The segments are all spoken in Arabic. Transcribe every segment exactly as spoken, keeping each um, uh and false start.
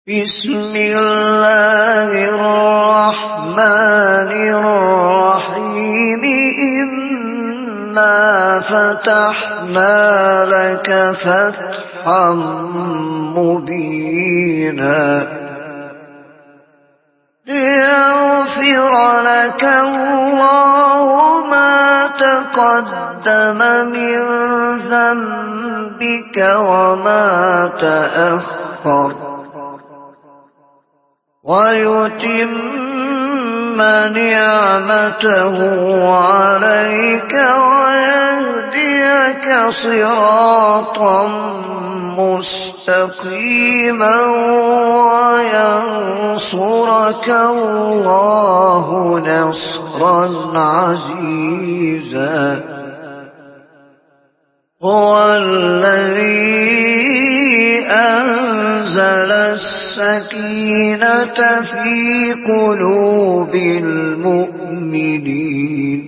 بسم الله الرحمن الرحيم إنا فتحنا لك فتحا مبينا ليغفر لك الله ما تقدم من ذنبك وما تأخر ويتم نعمته عليك ويهديك صراطا مستقيما وينصرك الله نصرا عزيزا هو الذي أنزل السكينة في قلوب المؤمنين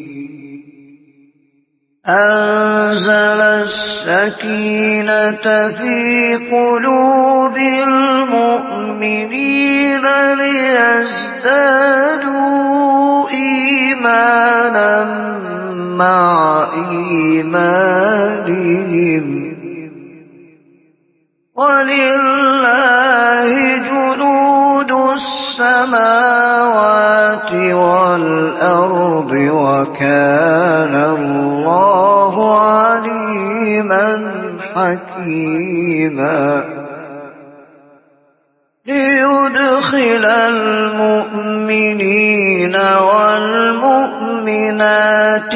أنزل السكينة في قلوب المؤمنين ليزدادوا إيمانا مع إيمانهم ولله جنود السماوات والأرض وكان الله عليما حكيما ليدخل المؤمنين والمؤمنات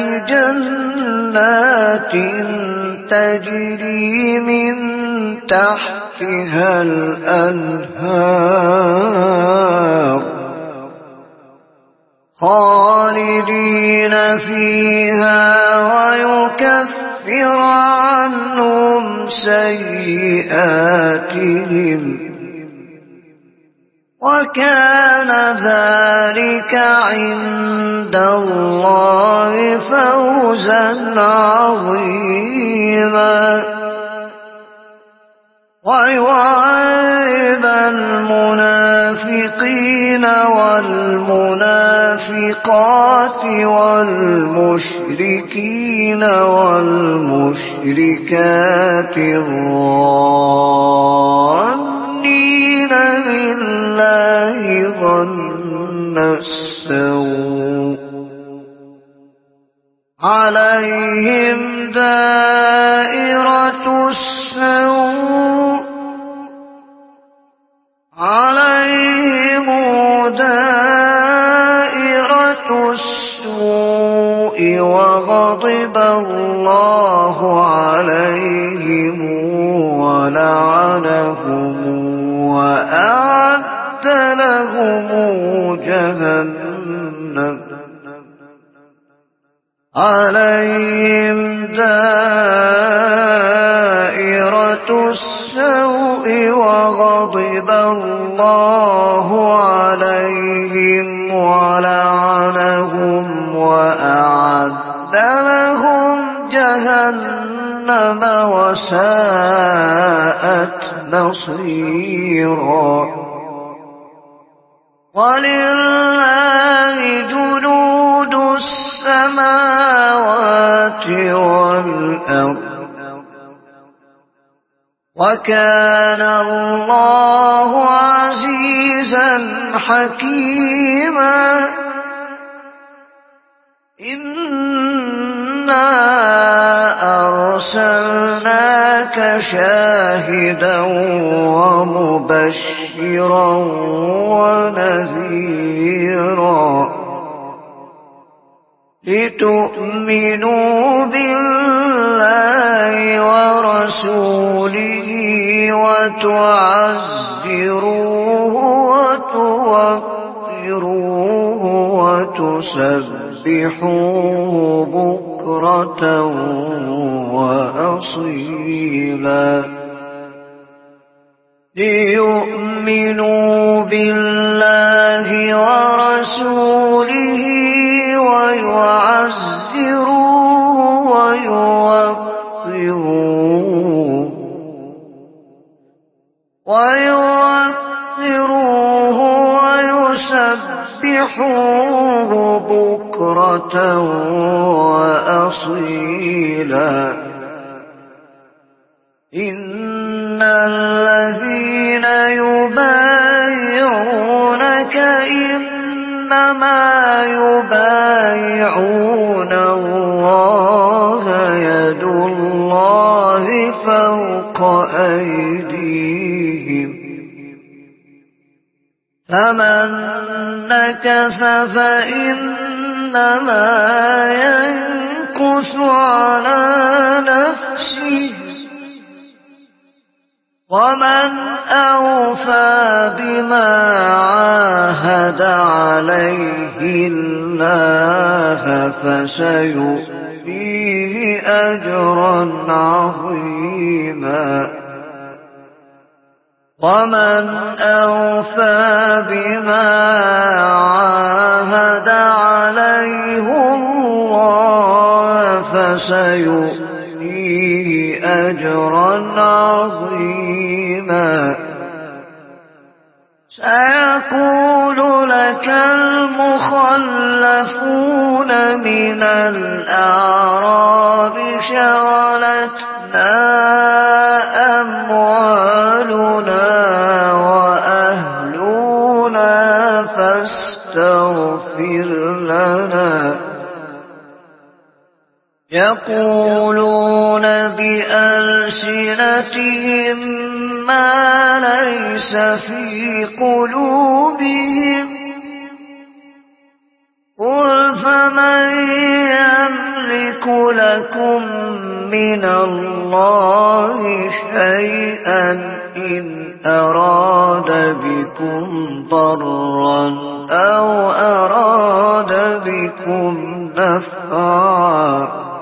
جنات تجري من تحتها الأنهار خالدين فيها ويكفر عنهم سيئاتهم وكان ذلك عند الله فوزا عظيما ويعذب المنافقين والمنافقات والمشركين والمشركات الظانين بالله ظن السوء عليهم دائرة السوء عليهم دائرة السوء وغضب الله عليهم ولعنهم وأعد لهم جهنم عليهم دائرة السوء وغضب الله عليهم ولعنهم وأعد لهم جهنم وساءت مصيرا ولله جنود السماوات والأرض وكان الله عزيزا حكيما إنا أرسلناك شاهدا ومبشرا ونذيرا لتؤمنوا بالله ورسوله وتعزروه وتوقروه وتسبحوه بكرة وأصيلا ليؤمنوا بالله ورسوله ويعزروه ويوقروه ويوقروه سبحوه بكرة وأصيلا إن الذين يبايعونك إنما يبايعون الله يد الله فوق أيديهم فمن نكث فإنما ينكث على نفسه ومن أوفى بما عاهد عليه الله فسيؤتيه أجرا عظيما ومن أوفى بما عاهد عليه الله فسيؤتيه أجرا عظيما سيقول لك المخلفون من الأعراب شغلتنا أموالنا وأهلنا فاستغفر لنا يقولون بألسنتهم ما ليس في قلوبهم قل فمن يملك لكم من الله شيئا إن أراد بكم ضرا أو أراد بكم نفعا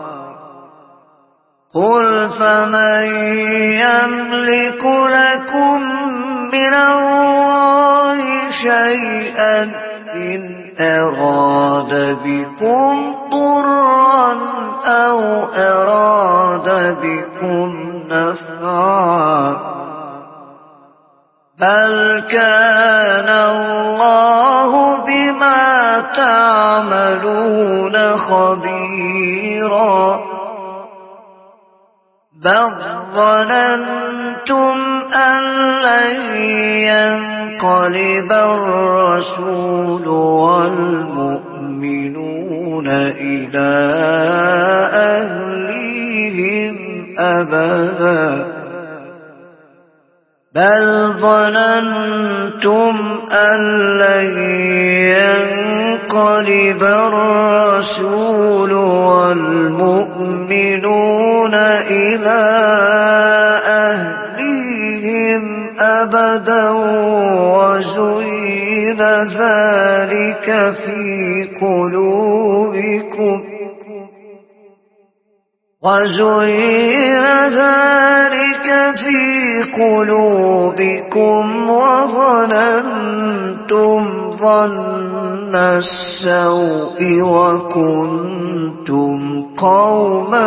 قل فمن يملك لكم من الله شيئا إن أراد بكم ضرا أو أراد بكم نفعا بل كان الله بما تعملون خبيرا بل ظننتم أن لن ينقلب الرسول والمؤمنون إلى أهليهم أبدا بل ظننتم أن لن ينقلب الرسول والمؤمنون إلى أهليهم أبدا وزين ذلك في قلوبكم وزين ذلك في قلوبكم وظننتم ظن السوء وكنتم قوما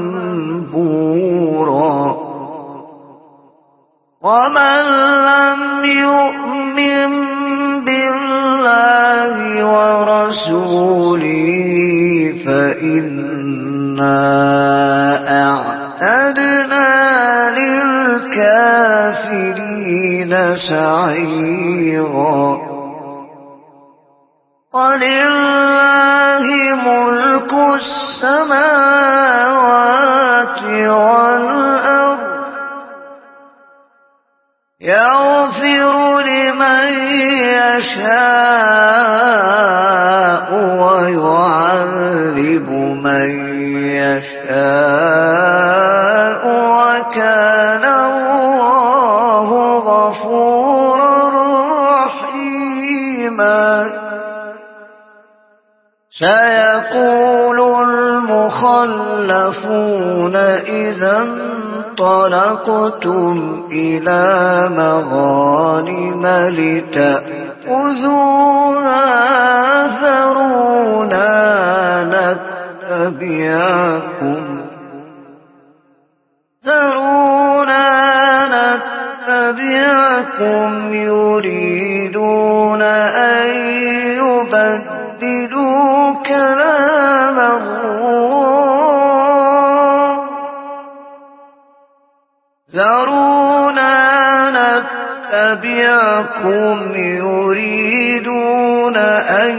بورا ومن لم يؤمن بالله ورسوله فإنا أعتدنا للكافرين سعيرا ولله ملك السماوات والأرض يغفر لمن يشاء ويعذب من يشاء وكان الله غفورا رحيما سيقول المخلفون إذا انطلقتم إلى مغانم لتأخذوها ذرونا نتبعكم ذرونا نتبعكم يريدون أن يبدلوا يبدلوا كلام الله ذرونا نتبعكم يريدون أن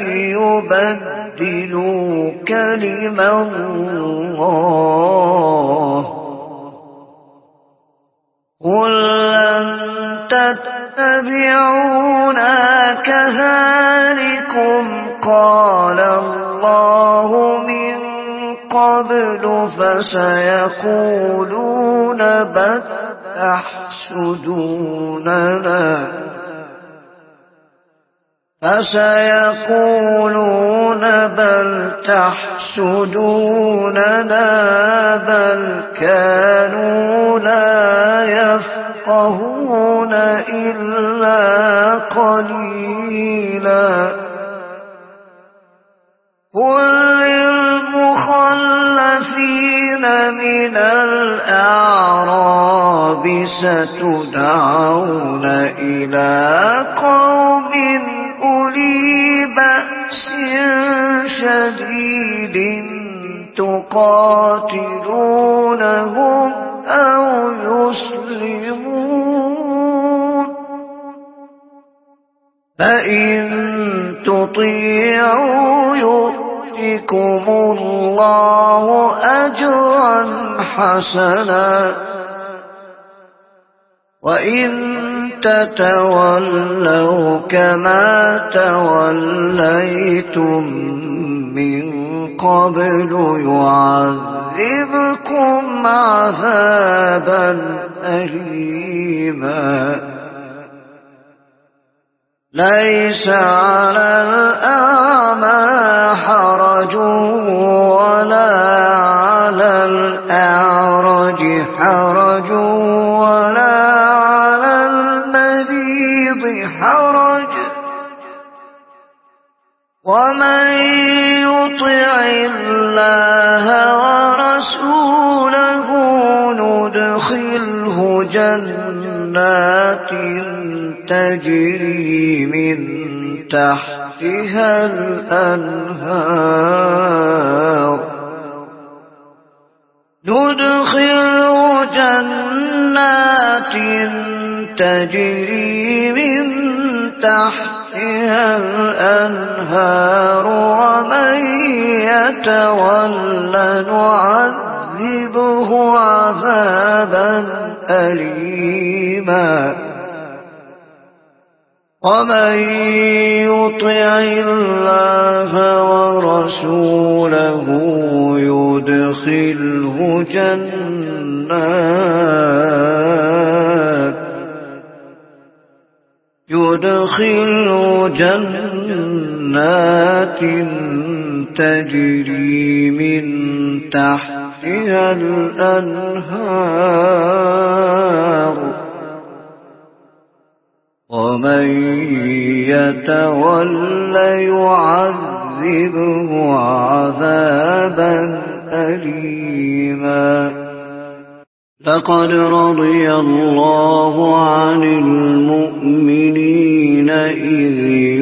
يبدلوا كلم الله قل لن تتبعونا كذلكم قال الله من قبل فسيقولون بل تحسدوننا فسيقولون بل تحسدوننا بل كانوا لا يفقهون إلا قليلا قل للمخلفين من الأعراب ستدعون إلى قوم أولي بأس شديد تقاتلونهم أو يسلمون فإن تطيعوا يؤتكم الله أجرا حسنا وإن تتولوا كما توليتم من قبل يعذبكم عذابا أليما ليس على الأعمى حرج ولا على الأعرج حرج ولا على المريض حرج ومن يطع الله ورسوله ندخله جنات تجري من تحتها الأنهار ندخله جنات تجري من تحتها الأنهار ومن يتولى نعذبه عذابا أليما ومن يطع الله ورسوله يدخله جنات يدخله جنات تجري من تحتها الأنهار ومن يتولى يعذبه عذابا أليما لقد رضي الله عن المؤمنين إذ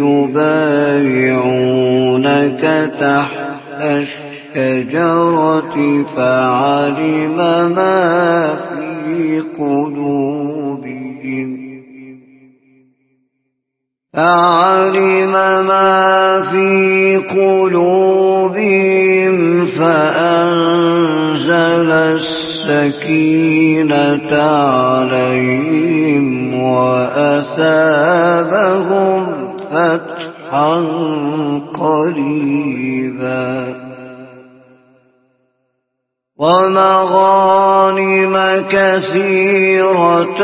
يبايعونك تحت الشجرة فعلم ما في قلوبهم فعلم ما في قلوبهم فأنزل السكينة عليهم وأثابهم فتحا قريبا ومغانم كثيرة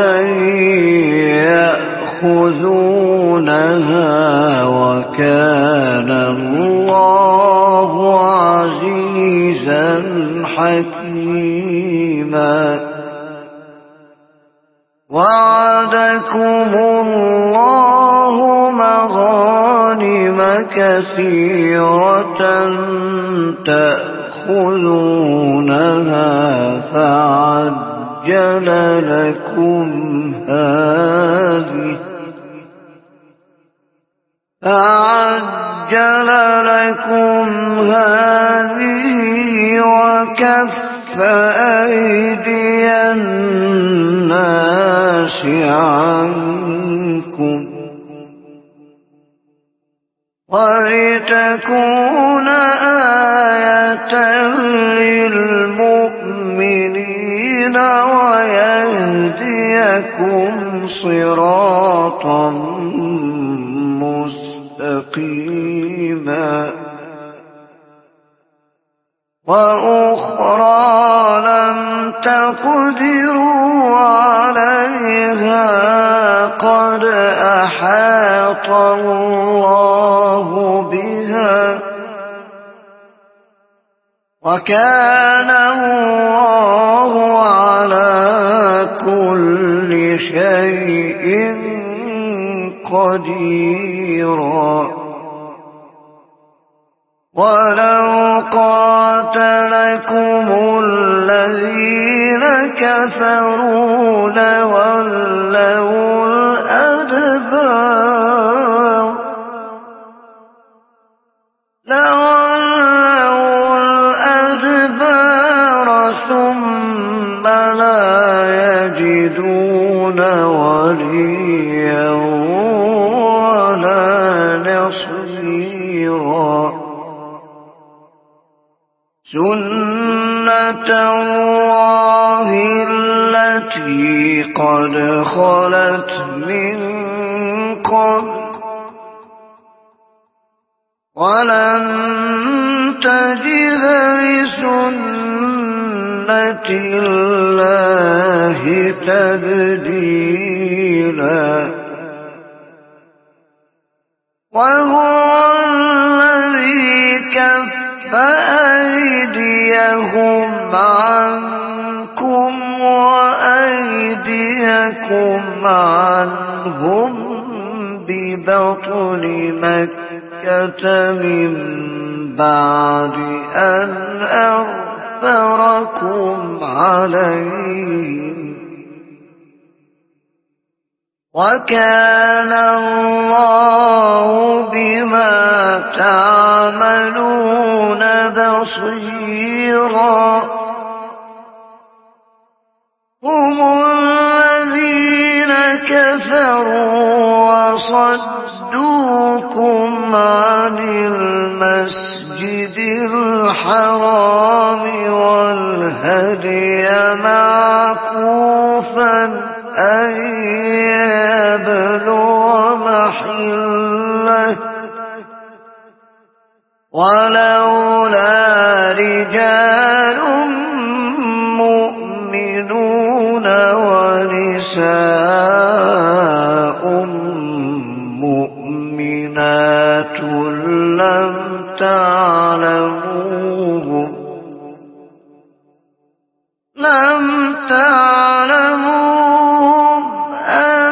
يأخذونها وكان الله عزيزا حكيما وعدكم الله مغانم كثيرة تأخذونها فعجل لكم هذه فعجل لكم هذه وكف أيدي الناس عنكم ولتكون آية للمؤمنين ويهديكم صراطا مستقيما وأخرى لم تقدروا عليها قد أحاط الله بها وكان الله على كل شيء قديرا ولو قاتلكم الذين كفروا لولوا الأدبار لولوا الأدبار ثم لا يجدون وليا ولا نصيرا سنة الله التي قد خلت من قبل ولن تجد لسنة الله تبديلا وهو الذي كف فأيديهم عنكم وأيديكم عنهم ببطن مكة من بعد أن أغفركم عليهم وكان الله بما تعملون بصيرا هم الذين كفروا وصدوكم عن المسجد الحرام والهدي معكوفا أن يبلغ محله ولولا رجال مؤمنون ونساء مؤمنات لم تعلموهم لم تعلموهم أن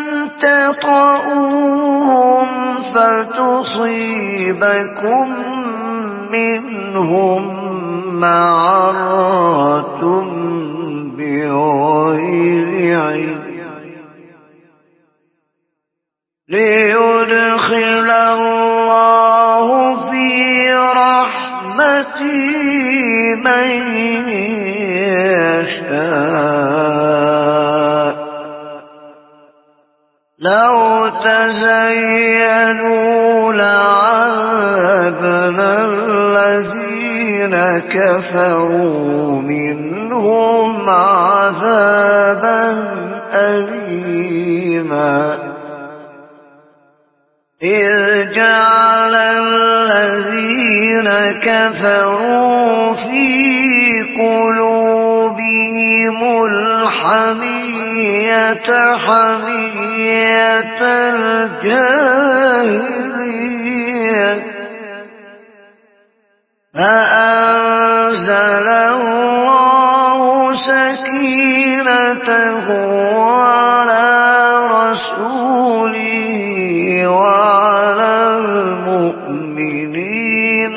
تطؤوهم فتصيبكم منهم معرة بغير علم ليدخل الله في رحمته من يشاء لو تزينوا لعذبنا الذين كفروا منهم عذابا أليما إذ جعل الذين كفروا في قلوبهم الحمية حمية الجاهلية فأنزل الله سكينته على رسوله وعلى المؤمنين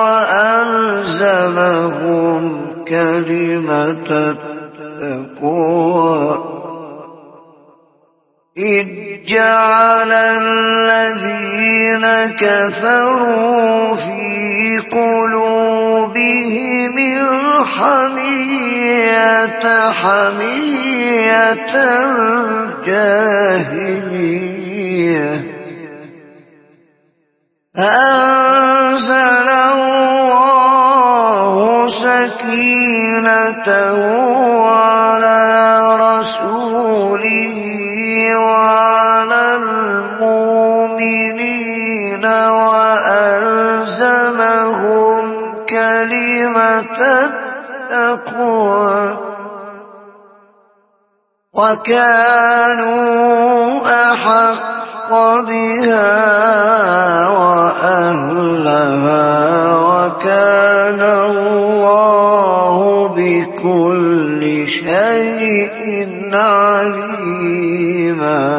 وألزمهم كلمة التقوى إذ جعل الذين الذين كفروا في قلوبهم الحمية حمية الجاهلية أنزل الله سكينته على رسوله وعلى المؤمنين وألزمهم كلمة التقوى وكانوا أحق بها وأهلها وكان الله بكل شيء عليما.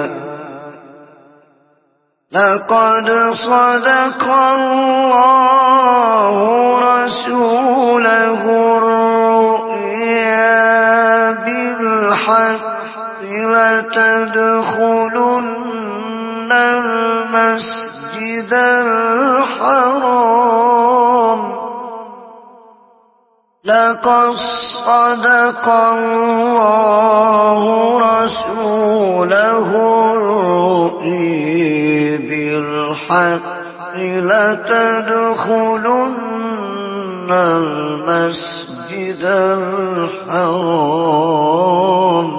لقد صدق الله رسوله الرؤيا بالحق لتدخلن المسجد الحرام لقد صدق الله رسوله الرؤيا بالحق لتدخلن المسجد الحرام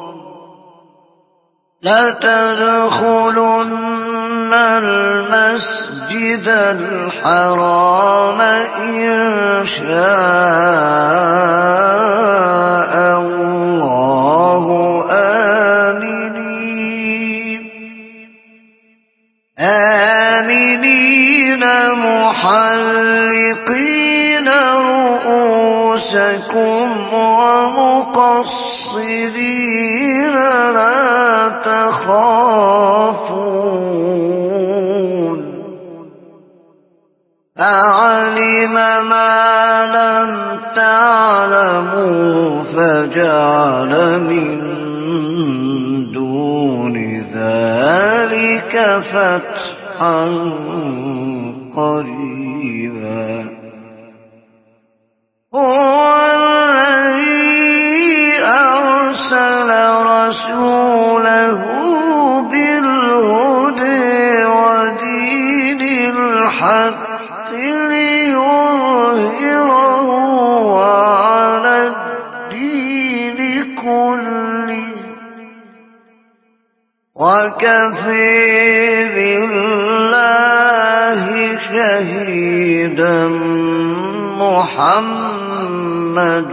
لتدخلن المسجد الحرام إن شاء الله آمنين آمنين محلقين رؤوسكم ومقصرين لا تخافون فعلم ما لم تعلموا فجعل من دون ذلك فتحا قريبا. هو الذي أرسل رسوله بالهدى ودين الحق ليظهره على الدين كله وكفى بالله شهيدا محمد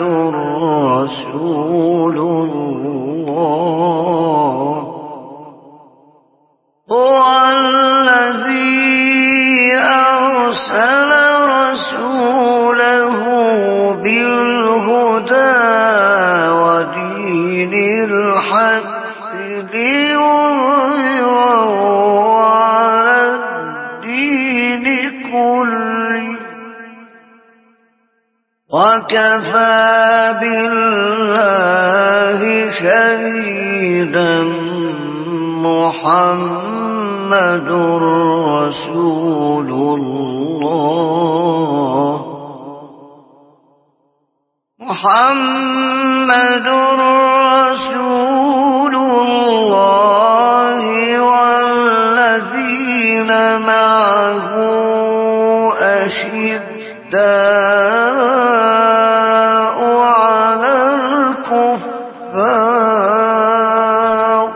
رسول الله. هو الذي أرسل رسوله بالهدى ودين الحق ليظهره على الدين كله وكفى بالله شهيدا محمد رسول الله. محمد رسول الله والذين معه أشداء على الكفار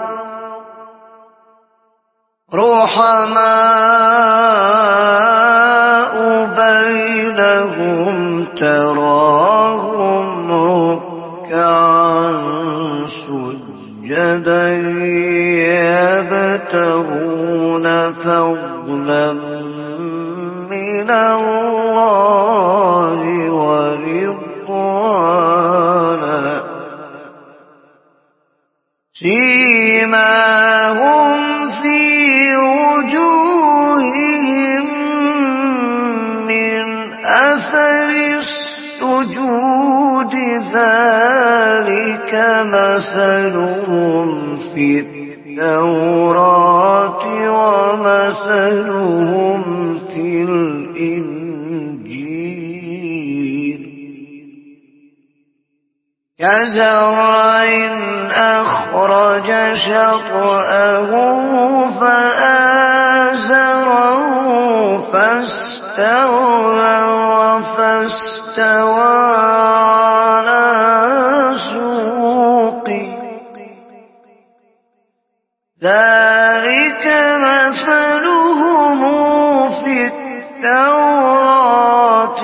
رحماء بينهم تراهم ركعا سجدا يبتغون فضلا من الله ورضوانا سيماهم في وجوههم من أثر السجود ذلك مثلهم في التوراة وما ومثلهم في الإنجيل كزرع أخرج شطأه فآزره فاستغلظ فاستوى على سوقه ذلك مثلهم في التوراة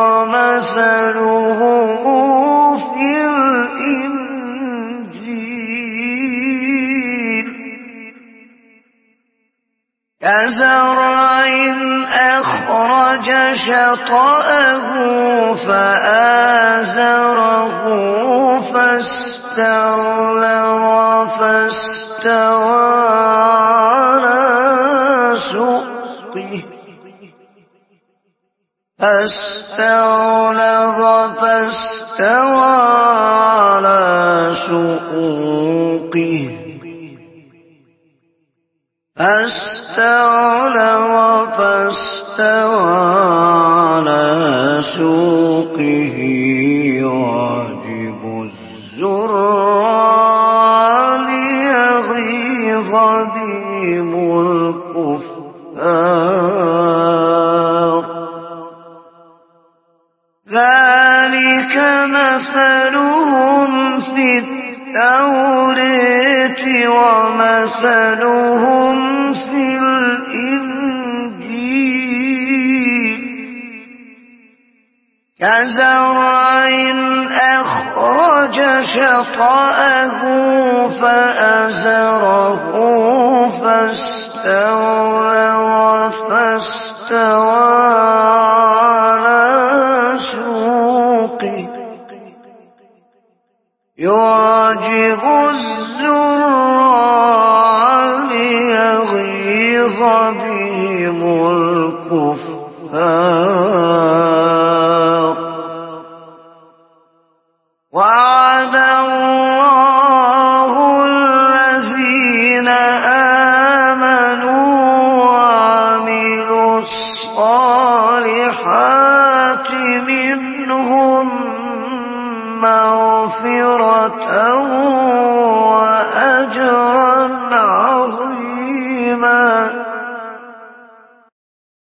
ومثلهم في الإنجيل كزرع أخرج شطأه فآزره فاستغلظ فاستوى على سوقه فاستغلظ فاستوى على سوقه فاستغلظ فاستوى على سوقه يعجب الزراع ليغيظ بهم الكفار ذلك مثلهم في التوراة ومثلهم في الإنجيل كزرع أخرج شطأه فآزره فاستغلظ فاستوى على سوقه يعجب الزراع ليغيظ بهم الكفار وعد الله الذين آمنوا وعملوا الصالحات منهم مغفرة